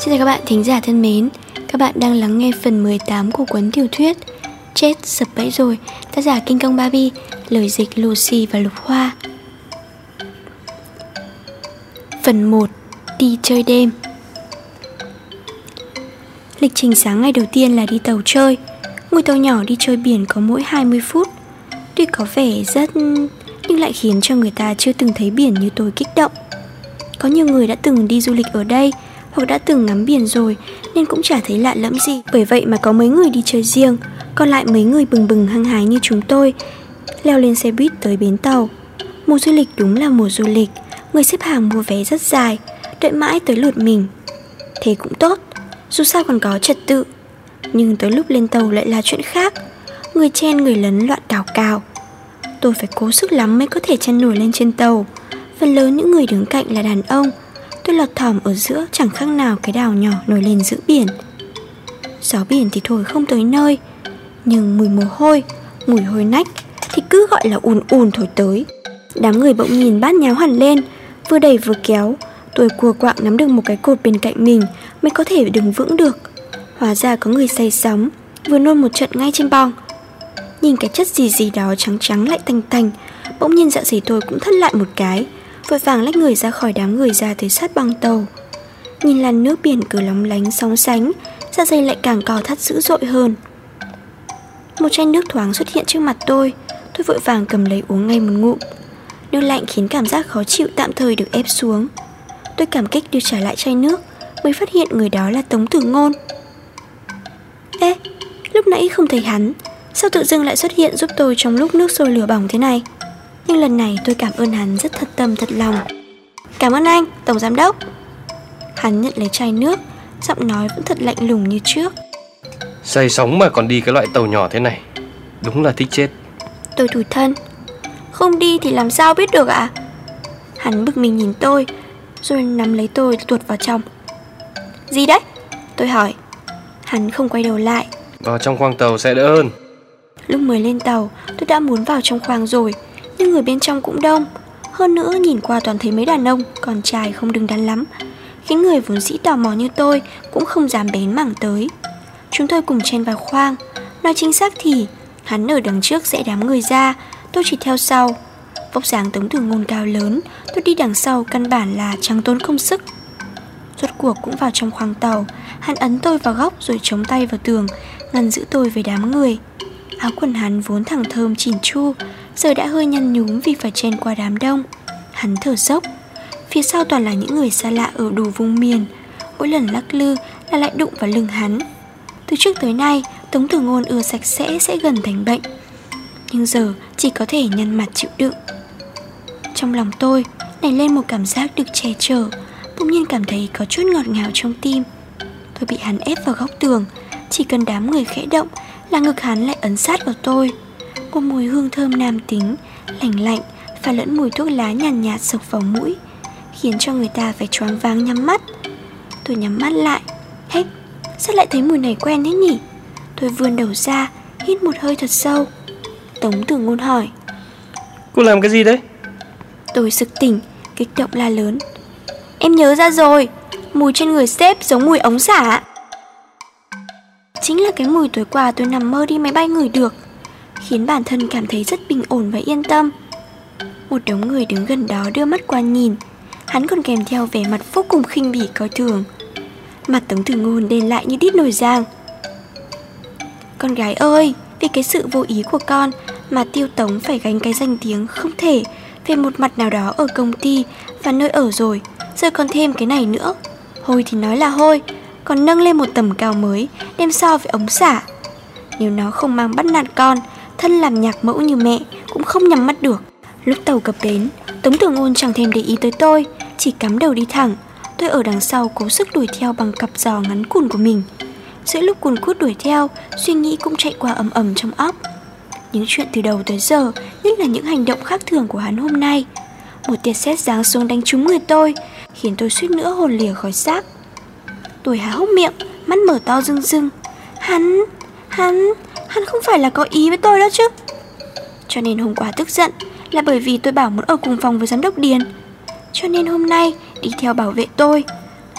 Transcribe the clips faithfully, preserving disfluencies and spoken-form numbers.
Xin chào các bạn thính giả thân mến. Các bạn đang lắng nghe phần mười tám của cuốn tiểu thuyết Chết sập bẫy rồi, tác giả Kinh Công Barbie, lời dịch Lucy và Lục Hoa. Phần một. Đi chơi đêm. Lịch trình sáng ngày đầu tiên là đi tàu chơi. Ngôi tàu nhỏ đi chơi biển có mỗi hai mươi phút. Tuy có vẻ rất... nhưng lại khiến cho người ta chưa từng thấy biển như tôi kích động. Có nhiều người đã từng đi du lịch ở đây hoặc đã từng ngắm biển rồi nên cũng chả thấy lạ lẫm gì. Bởi vậy mà có mấy người đi chơi riêng, còn lại mấy người bừng bừng hăng hái như chúng tôi leo lên xe buýt tới bến tàu. Mùa du lịch đúng là mùa du lịch. Người xếp hàng mua vé rất dài, đợi mãi tới lượt mình. Thế cũng tốt, dù sao còn có trật tự. Nhưng tới lúc lên tàu lại là chuyện khác. Người chen người lấn loạn cào cào. Tôi phải cố sức lắm mới có thể chen nổi lên trên tàu. Phần lớn những người đứng cạnh là đàn ông. Tôi lọt thỏm ở giữa chẳng khác nào cái đảo nhỏ nổi lên giữa biển. Gió biển thì thổi không tới nơi, nhưng mùi mồ hôi, mùi hôi nách thì cứ gọi là ùn ùn thổi tới. Đám người bỗng nhìn bát nháo hẳn lên, vừa đẩy vừa kéo. Tôi cua quạng nắm được một cái cột bên cạnh mình mới có thể đứng vững được. Hóa ra có người say sóng, vừa nôn một trận ngay trên bong. Nhìn cái chất gì gì đó trắng trắng lại tanh tanh, bỗng nhiên dạ dày tôi cũng thắt lại một cái. Vội vàng lách người ra khỏi đám người ra tới sát băng tàu. Nhìn làn nước biển cứ lóng lánh sóng sánh, dạ dày lại càng cò thắt dữ dội hơn. Một chai nước thoáng xuất hiện trước mặt tôi. Tôi vội vàng cầm lấy uống ngay một ngụm. Nước lạnh khiến cảm giác khó chịu tạm thời được ép xuống. Tôi cảm kích đưa trả lại chai nước, mới phát hiện người đó là Tống Tử Ngôn. Ê, lúc nãy không thấy hắn, sao tự dưng lại xuất hiện giúp tôi trong lúc nước sôi lửa bỏng thế này? Nhưng lần này tôi cảm ơn hắn rất thật tâm thật lòng. Cảm ơn anh, Tổng Giám Đốc. Hắn nhận lấy chai nước, giọng nói vẫn thật lạnh lùng như trước. Say sóng mà còn đi cái loại tàu nhỏ thế này, đúng là thích chết. Tôi tủi thân. Không đi thì làm sao biết được ạ? Hắn bực mình nhìn tôi, rồi nắm lấy tôi tuột vào trong. Gì đấy? Tôi hỏi. Hắn không quay đầu lại. Vào trong khoang tàu sẽ đỡ hơn. Lúc mới lên tàu, tôi đã muốn vào trong khoang rồi, nhưng người bên trong cũng đông. Hơn nữa nhìn qua toàn thấy mấy đàn ông, còn trai không đứng đắn lắm, khiến người vốn dĩ tò mò như tôi cũng không dám bén mảng tới. Chúng tôi cùng chen vào khoang. Nói chính xác thì hắn ở đằng trước rẽ đám người ra, tôi chỉ theo sau. Vóc dáng Tống Tử Ngôn cao lớn, tôi đi đằng sau căn bản là chẳng tốn công sức. Rốt cuộc cũng vào trong khoang tàu. Hắn ấn tôi vào góc rồi chống tay vào tường, ngăn giữ tôi với đám người. Áo quần hắn vốn thẳng thơm chỉn chu, giờ đã hơi nhăn nhúm vì phải chen qua đám đông. Hắn thở dốc. Phía sau toàn là những người xa lạ ở đủ vùng miền. Mỗi lần lắc lư là lại đụng vào lưng hắn. Từ trước tới nay, Tống Tử Ngôn ưa sạch sẽ sẽ gần thành bệnh, nhưng giờ chỉ có thể nhăn mặt chịu đựng. Trong lòng tôi nảy lên một cảm giác được che chở, bỗng nhiên cảm thấy có chút ngọt ngào trong tim. Tôi bị hắn ép vào góc tường. Chỉ cần đám người khẽ động là ngực hắn lại ấn sát vào tôi. Một mùi hương thơm nam tính, lành lạnh pha lẫn mùi thuốc lá nhàn nhạt, nhạt sộc vào mũi, khiến cho người ta phải choáng váng nhắm mắt. Tôi nhắm mắt lại. Hết, sao lại thấy mùi này quen thế nhỉ? Tôi vươn đầu ra, hít một hơi thật sâu. Tống Tử Ngôn hỏi. Cô làm cái gì đấy? Tôi sực tỉnh, kích động la lớn. Em nhớ ra rồi, mùi trên người sếp giống mùi ống xả. Chính là cái mùi tối qua tôi nằm mơ đi máy bay ngửi được, khiến bản thân cảm thấy rất bình ổn và yên tâm. Một đống người đứng gần đó đưa mắt qua nhìn. Hắn còn kèm theo vẻ mặt vô cùng khinh bỉ coi thường. Mặt Tống Tử Ngôn đen lại như đít nồi giang. Con gái ơi, vì cái sự vô ý của con mà Tiêu Tống phải gánh cái danh tiếng không thể về một mặt nào đó ở công ty và nơi ở rồi, giờ còn thêm cái này nữa. Hôi thì nói là hôi, còn nâng lên một tầm cao mới, đem so với ống xả. Nếu nó không mang bắt nạt con, thân làm nhạc mẫu như mẹ cũng không nhắm mắt được. Lúc tàu cập bến, Tống Tử Ngôn chẳng thèm để ý tới tôi, chỉ cắm đầu đi thẳng. Tôi ở đằng sau cố sức đuổi theo bằng cặp giò ngắn cùn của mình. Giữa lúc cuồn cuốt đuổi theo, suy nghĩ cũng chạy qua ầm ầm trong óc. Những chuyện từ đầu tới giờ, nhất là những hành động khác thường của hắn hôm nay. Một tia sét giáng xuống đánh trúng người tôi, khiến tôi suýt nữa hồn lìa khỏi xác. Tôi há hốc miệng, mắt mở to rưng rưng. Hắn, hắn, hắn không phải là có ý với tôi đó chứ? Cho nên hôm qua tức giận là bởi vì tôi bảo muốn ở cùng phòng với giám đốc Điền. Cho nên hôm nay đi theo bảo vệ tôi.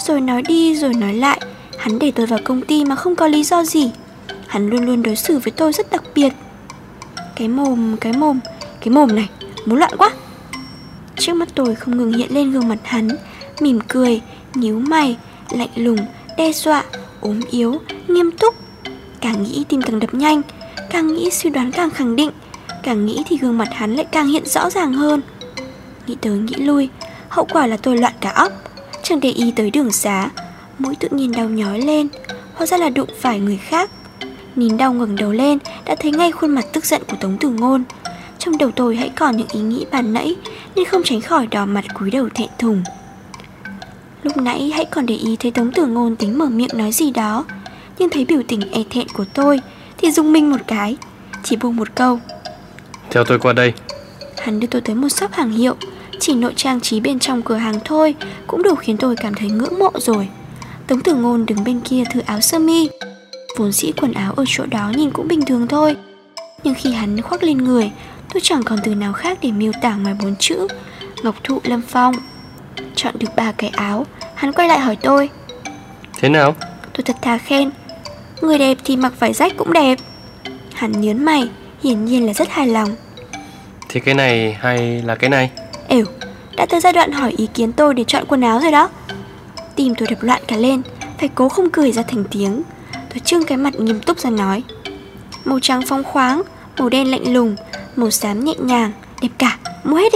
Rồi nói đi rồi nói lại. Hắn để tôi vào công ty mà không có lý do gì. Hắn luôn luôn đối xử với tôi rất đặc biệt. Cái mồm, cái mồm, cái mồm này, muốn loạn quá. Trước mắt tôi không ngừng hiện lên gương mặt hắn, mỉm cười, nhíu mày, lạnh lùng, đe dọa, ốm yếu, nghiêm túc. Càng nghĩ tim càng đập nhanh, càng nghĩ suy đoán càng khẳng định, càng nghĩ thì gương mặt hắn lại càng hiện rõ ràng hơn. Nghĩ tới nghĩ lui, hậu quả là tôi loạn cả óc, chẳng để ý tới đường xá. Mũi tự nhiên đau nhói lên, hóa ra là đụng phải người khác. Nín đau ngẩng đầu lên, đã thấy ngay khuôn mặt tức giận của Tống Tử Ngôn. Trong đầu tôi hãy còn những ý nghĩ bàn nãy, nên không tránh khỏi đỏ mặt cúi đầu thẹn thùng. Lúc nãy hãy còn để ý thấy Tống Tử Ngôn tính mở miệng nói gì đó, nhưng thấy biểu tình e thẹn của tôi thì rung mình một cái, chỉ buông một câu: theo tôi qua đây. Hắn đưa tôi tới một shop hàng hiệu. Chỉ nội trang trí bên trong cửa hàng thôi cũng đủ khiến tôi cảm thấy ngưỡng mộ rồi. Tống Tử Ngôn đứng bên kia thử áo sơ mi. Vốn dĩ quần áo ở chỗ đó nhìn cũng bình thường thôi, nhưng khi hắn khoác lên người, tôi chẳng còn từ nào khác để miêu tả ngoài bốn chữ Ngọc Thụ Lâm Phong. Chọn được ba cái áo, hắn quay lại hỏi tôi: thế nào? Tôi thật thà khen: người đẹp thì mặc vải rách cũng đẹp. Hắn nhớn mày, hiển nhiên là rất hài lòng. Thế cái này hay là cái này? Ểu, đã tới giai đoạn hỏi ý kiến tôi để chọn quần áo rồi đó. Tim tôi đập loạn cả lên, phải cố không cười ra thành tiếng. Tôi trưng cái mặt nghiêm túc ra nói: màu trắng phóng khoáng, màu đen lạnh lùng, màu xám nhẹ nhàng, đẹp cả, mua hết đi.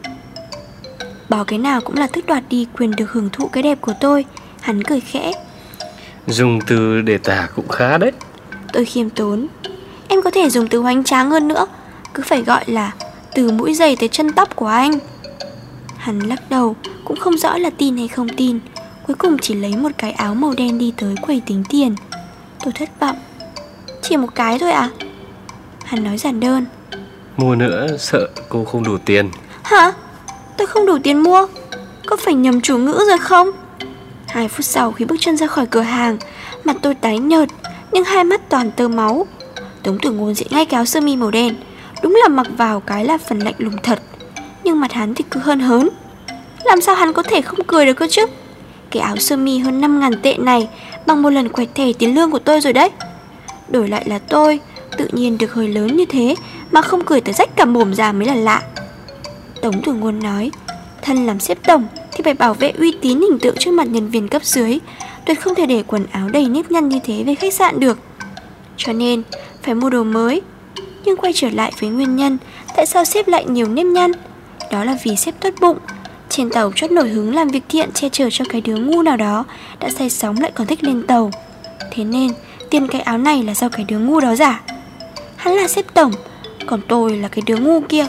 Bỏ cái nào cũng là tước đoạt đi quyền được hưởng thụ cái đẹp của tôi. Hắn cười khẽ: dùng từ để tả cũng khá đấy. Tôi khiêm tốn: em có thể dùng từ hoành tráng hơn nữa, cứ phải gọi là từ mũi giày tới chân tóc của anh. Hắn lắc đầu, cũng không rõ là tin hay không tin. Cuối cùng chỉ lấy một cái áo màu đen đi tới quầy tính tiền. Tôi thất vọng: chỉ một cái thôi à? Hắn nói giản đơn: mua nữa sợ cô không đủ tiền. Hả? Tôi không đủ tiền mua? Có phải nhầm chủ ngữ rồi không? Hai phút sau khi bước chân ra khỏi cửa hàng, mặt tôi tái nhợt, nhưng hai mắt toàn tơ máu. Tống Tử Ngôn diện ngay cái áo sơ mi màu đen. Đúng là mặc vào cái là phần lạnh lùng thật, nhưng mặt hắn thì cứ hơn hớn. Làm sao hắn có thể không cười được cơ chứ? Cái áo sơ mi hơn năm ngàn tệ này bằng một lần quẹt thẻ tiền lương của tôi rồi đấy. Đổi lại là tôi, tự nhiên được hơi lớn như thế mà không cười tới rách cả mồm ra mới là lạ. Tống Tử Ngôn nói: thân làm sếp tổng thì phải bảo vệ uy tín hình tượng trước mặt nhân viên cấp dưới, tuyệt không thể để quần áo đầy nếp nhăn như thế về khách sạn được. Cho nên phải mua đồ mới. Nhưng quay trở lại với nguyên nhân tại sao sếp lại nhiều nếp nhăn, đó là vì sếp tốt bụng. Trên tàu chót nổi hứng làm việc thiện che chở cho cái đứa ngu nào đó đã say sóng lại còn thích lên tàu. Thế nên tiền cái áo này là do cái đứa ngu đó giả. Hắn là sếp tổng, còn tôi là cái đứa ngu kia.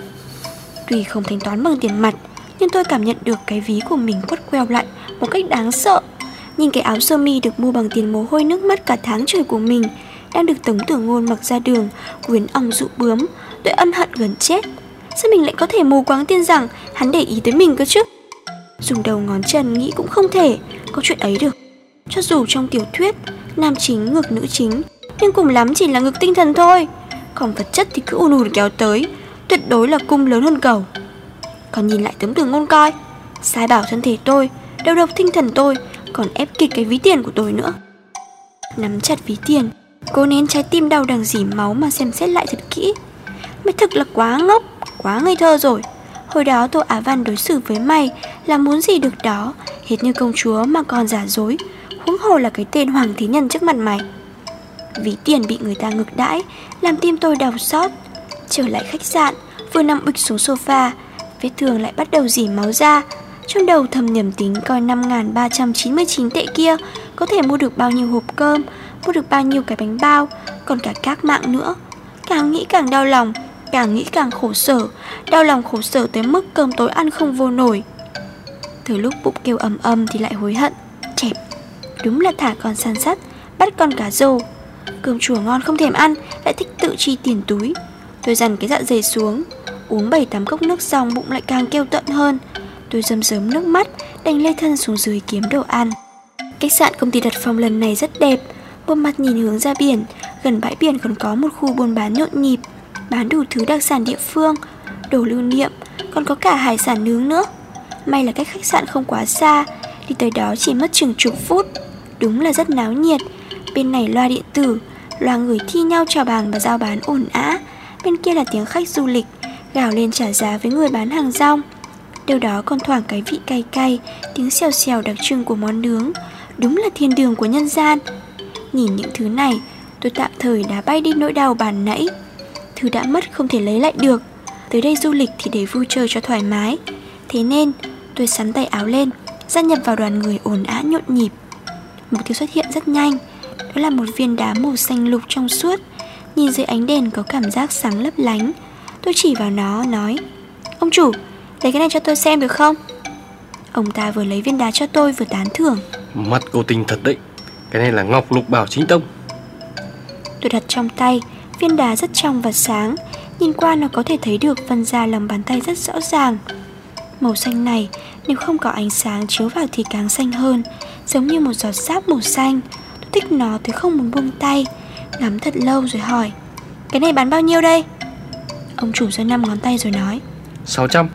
Tuy không thanh toán bằng tiền mặt, nhưng tôi cảm nhận được cái ví của mình quắt queo lại một cách đáng sợ. Nhìn cái áo sơ mi được mua bằng tiền mồ hôi nước mắt cả tháng trời của mình đang được Tống Tử Ngôn mặc ra đường quyến ong dụ bướm, tôi ân hận gần chết. Sao mình lại có thể mù quáng tin rằng hắn để ý tới mình cơ chứ? Dùng đầu ngón chân nghĩ cũng không thể có chuyện ấy được. Cho dù trong tiểu thuyết nam chính ngược nữ chính, nhưng cùng lắm chỉ là ngược tinh thần thôi. Còn vật chất thì cứ ùn ùn kéo tới, tuyệt đối là cung lớn hơn cầu. Còn nhìn lại Tống Tử Ngôn coi, sai bảo thân thể tôi, đầu độc tinh thần tôi, còn ép kịch cái ví tiền của tôi nữa. Nắm chặt ví tiền, cố nén trái tim đau đằng dỉ máu mà xem xét lại thật kỹ. Mày thực là quá ngốc, quá ngây thơ rồi. Hồi đó Tô Á Văn đối xử với mày là muốn gì được đó, hệt như công chúa mà còn giả dối, huống hồ là cái tên Hoàng Thế Nhân trước mặt mày. Ví tiền bị người ta ngược đãi làm tim tôi đau xót. Trở lại khách sạn, vừa nằm ụp xuống sofa, vết thương lại bắt đầu rỉ máu ra. Trong đầu thầm nhầm tính coi năm nghìn ba trăm chín mươi chín tệ kia có thể mua được bao nhiêu hộp cơm, mua được bao nhiêu cái bánh bao, còn cả các mạng nữa. Càng nghĩ càng đau lòng, càng nghĩ càng khổ sở, đau lòng khổ sở tới mức cơm tối ăn không vô nổi. Từ lúc bụng kêu ầm ầm thì lại hối hận. Chẹp, đúng là thả con săn sắt, bắt con cá rô. Cơm chùa ngon không thèm ăn, lại thích tự chi tiền túi. Tôi dằn cái dạ dày xuống, uống bảy tám cốc nước xong bụng lại càng kêu tận hơn. Tôi rơm rớm nước mắt, đành lê thân xuống dưới kiếm đồ ăn. Khách sạn công ty đặt phòng lần này rất đẹp, một mặt nhìn hướng ra biển. Gần bãi biển còn có một khu buôn bán nhộn nhịp, bán đủ thứ đặc sản địa phương, đồ lưu niệm, còn có cả hải sản nướng nữa. May là cách khách sạn không quá xa, Đi tới đó chỉ mất chừng chục phút. Đúng là rất náo nhiệt. Bên này loa điện tử, loa người thi nhau chào bàn và giao bán ồn ào. Bên kia là tiếng khách du lịch gào lên trả giá với người bán hàng rong. Đâu đó còn thoảng cái vị cay cay, tiếng xèo xèo đặc trưng của món nướng. Đúng là thiên đường của nhân gian. Nhìn những thứ này, tôi tạm thời đã bay đi nỗi đau bàn nãy. Thứ đã mất không thể lấy lại được. Tới đây du lịch thì để vui chơi cho thoải mái. Thế nên tôi xắn tay áo lên, gia nhập vào đoàn người ồn ào nhộn nhịp. Mục tiêu xuất hiện rất nhanh. Đó là một viên đá màu xanh lục trong suốt. Nhìn dưới ánh đèn có cảm giác sáng lấp lánh. Tôi chỉ vào nó nói: "Ông chủ, lấy cái này cho tôi xem được không?" Ông ta vừa lấy viên đá cho tôi vừa tán thưởng: "Mắt cô tinh thật đấy. Cái này là ngọc lục bảo chính tông." Tôi đặt trong tay. Viên đá rất trong và sáng. Nhìn qua nó có thể thấy được phần da lòng bàn tay rất rõ ràng. Màu xanh này nếu không có ánh sáng chiếu vào thì càng xanh hơn, giống như một giọt sáp màu xanh. Tôi thích nó tới không muốn buông tay. Ngắm thật lâu rồi hỏi: "Cái này bán bao nhiêu đây?" Ông chủ giơ năm ngón tay rồi nói: sáu trăm.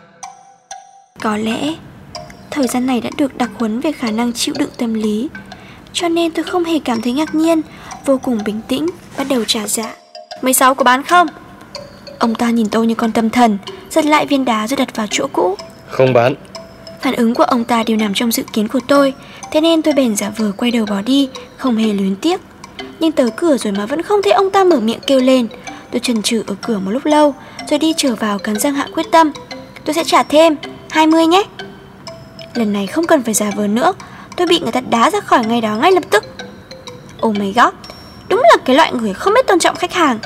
Có lẽ thời gian này đã được đặc huấn về khả năng chịu đựng tâm lý, cho nên tôi không hề cảm thấy ngạc nhiên, vô cùng bình tĩnh, bắt đầu trả giá. mười sáu có bán không?" Ông ta nhìn tôi như con tâm thần, giật lại viên đá rồi đặt vào chỗ cũ. "Không bán." Phản ứng của ông ta đều nằm trong dự kiến của tôi, thế nên tôi bèn giả vờ quay đầu bỏ đi, không hề luyến tiếc. Nhưng tới cửa rồi mà vẫn không thấy ông ta mở miệng kêu lên. Tôi chần chừ ở cửa một lúc lâu, rồi đi trở vào cắn răng hạ quyết tâm: "Tôi sẽ trả thêm, hai mươi nhé." Lần này không cần phải giả vờ nữa. Tôi bị người ta đá ra khỏi ngay đó ngay lập tức. Oh my god, đúng là cái loại người không biết tôn trọng khách hàng.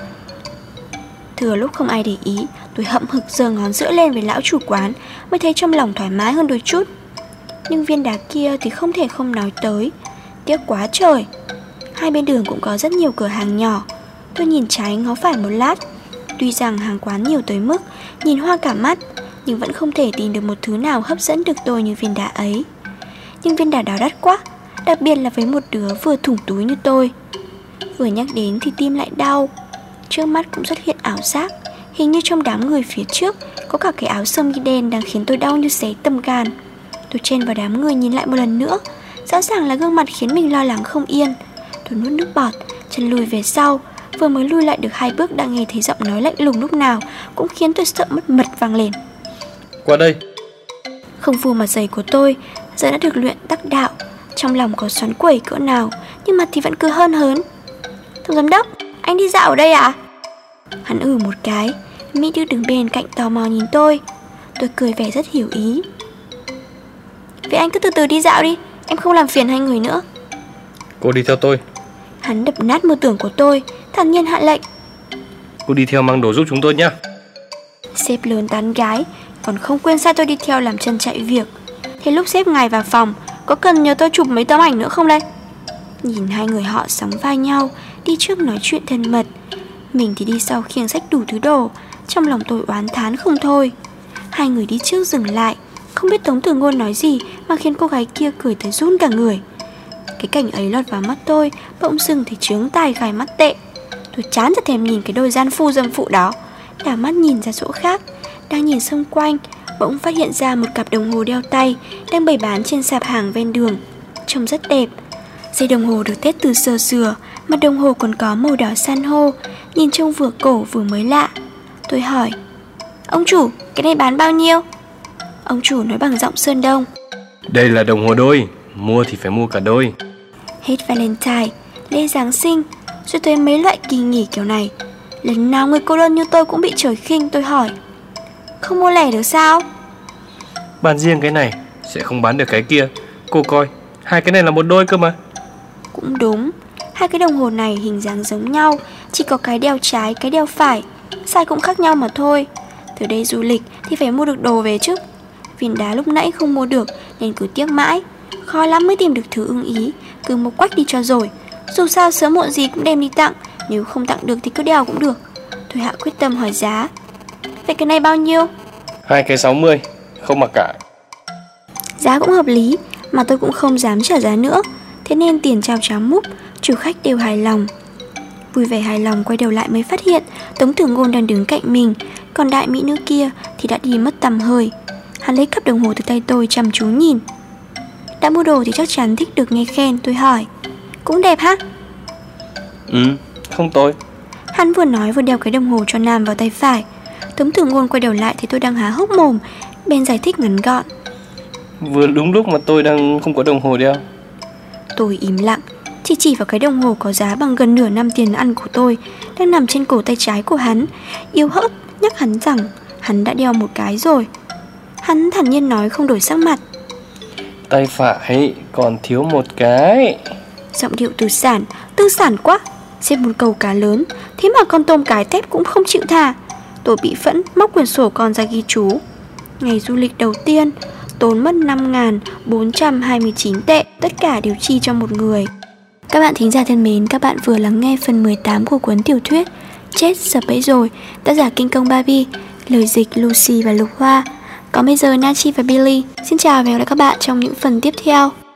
Thừa lúc không ai để ý, tôi hậm hực giơ ngón giữa lên với lão chủ quán, mới thấy trong lòng thoải mái hơn đôi chút. Nhưng viên đá kia thì không thể không nói tới. Tiếc quá trời. Hai bên đường cũng có rất nhiều cửa hàng nhỏ. Tôi nhìn trái ngó phải một lát. Tuy rằng hàng quán nhiều tới mức nhìn hoa cả mắt, nhưng vẫn không thể tìm được một thứ nào hấp dẫn được tôi như viên đá ấy. Nhưng viên đá đó đắt quá, đặc biệt là với một đứa vừa thủng túi như tôi. Vừa nhắc đến thì tim lại đau. Trước mắt cũng xuất hiện ảo giác. Hình như trong đám người phía trước có cả cái áo sơ mi đen đang khiến tôi đau như xé tâm gan. Tôi chen vào đám người nhìn lại một lần nữa. Rõ ràng là gương mặt khiến mình lo lắng không yên. Tôi nuốt nước bọt, chân lùi về sau. Vừa mới lùi lại được hai bước đã nghe thấy giọng nói lạnh lùng lúc nào cũng khiến tôi sợ mất mật vang lên: "Qua đây." Không phù mặt dày của tôi giờ đã được luyện đắc đạo. Trong lòng có xoắn quẩy cỡ nào, nhưng mặt thì vẫn cứ hơn hớn. "Tổng giám đốc, anh đi dạo ở đây à?" Hắn ừ một cái. Mỹ Đức đứng bên cạnh tò mò nhìn tôi. Tôi cười vẻ rất hiểu ý: "Vậy anh cứ từ từ đi dạo đi, em không làm phiền hai người nữa." "Cô đi theo tôi." Hắn đập nát mơ tưởng của tôi, thản nhiên hạ lệnh: "Cô đi theo mang đồ giúp chúng tôi nhé." Sếp lớn tán gái, còn không quên sai tôi đi theo làm chân chạy việc. Thế lúc sếp ngài vào phòng, có cần nhờ tôi chụp mấy tấm ảnh nữa không đây? Nhìn hai người họ sóng vai nhau, đi trước nói chuyện thân mật, mình thì đi sau khiêng xách đủ thứ đồ. Trong lòng tôi oán thán không thôi. Hai người đi trước dừng lại, không biết Tống Tử Ngôn nói gì mà khiến cô gái kia cười tới run cả người. Cái cảnh ấy lọt vào mắt tôi, bỗng dưng thì chướng tai gai mắt tệ. Tôi chán chả thèm nhìn cái đôi gian phu dâm phụ đó. Đảo mắt nhìn ra chỗ khác. Đang nhìn xung quanh, bỗng phát hiện ra một cặp đồng hồ đeo tay đang bày bán trên sạp hàng ven đường. Trông rất đẹp. Dây đồng hồ được tết từ xưa xưa, mặt đồng hồ còn có màu đỏ san hô, nhìn trông vừa cổ vừa mới lạ. Tôi hỏi: "Ông chủ, cái này bán bao nhiêu?" Ông chủ nói bằng giọng Sơn Đông: "Đây là đồng hồ đôi, mua thì phải mua cả đôi." Hết Valentine, lễ Giáng sinh, rồi tới mấy loại kỳ nghỉ kiểu này, lần nào người cô đơn như tôi cũng bị trời khinh. Tôi hỏi: "Không mua lẻ được sao?" "Bán riêng cái này sẽ không bán được cái kia. Cô coi, hai cái này là một đôi cơ mà." Cũng đúng, hai cái đồng hồ này hình dáng giống nhau, chỉ có cái đeo trái, cái đeo phải, size cũng khác nhau mà thôi. Từ đây du lịch thì phải mua được đồ về chứ. Viên đá lúc nãy không mua được nên cứ tiếc mãi. Khó lắm mới tìm được thứ ưng ý, cứ một quách đi cho rồi. Dù sao sớm muộn gì cũng đem đi tặng, nếu không tặng được thì cứ đeo cũng được. Tôi hạ quyết tâm hỏi giá: "Vậy cái này bao nhiêu?" Hai cái sáu mươi, không mặc cả." Giá cũng hợp lý, mà tôi cũng không dám trả giá nữa. Thế nên tiền trao cháo múc, chủ khách đều hài lòng. Vui vẻ hài lòng quay đầu lại mới phát hiện Tống Tử Ngôn đang đứng cạnh mình, còn đại mỹ nữ kia thì đã đi mất tầm hơi. Hắn lấy cặp đồng hồ từ tay tôi chăm chú nhìn. Đã mua đồ thì chắc chắn thích được nghe khen. Tôi hỏi, cũng đẹp ha? Ừ, không tồi. Hắn vừa nói vừa đeo cái đồng hồ cho Nam vào tay phải. Tống Tử Ngôn quay đầu lại thì tôi đang há hốc mồm, bên giải thích ngắn gọn, Vừa đúng lúc mà tôi đang không có đồng hồ đeo. Tôi im lặng, chỉ chỉ vào cái đồng hồ có giá bằng gần nửa năm tiền ăn của tôi đang nằm trên cổ tay trái của hắn, yếu hớt nhắc hắn rằng hắn đã đeo một cái rồi. Hắn thản nhiên nói không đổi sắc mặt, Tay phải còn thiếu một cái. giọng điệu tư sản, tư sản quá. Xếp một câu cá lớn, thế mà con tôm cái tép cũng không chịu thả. Tôi bị phẫn, móc quyển sổ con ra ghi chú. Ngày du lịch đầu tiên, tốn mất năm nghìn bốn trăm hai mươi chín tệ, tất cả đều chi cho một người. Các bạn thính giả thân mến, các bạn vừa lắng nghe phần mười tám của cuốn tiểu thuyết Chết sập bẫy rồi, tác giả Kinh Công Barbie, lời dịch Lucy và Lục Hoa. Còn bây giờ Nachi và Billy xin chào và hẹn gặp lại các bạn trong những phần tiếp theo.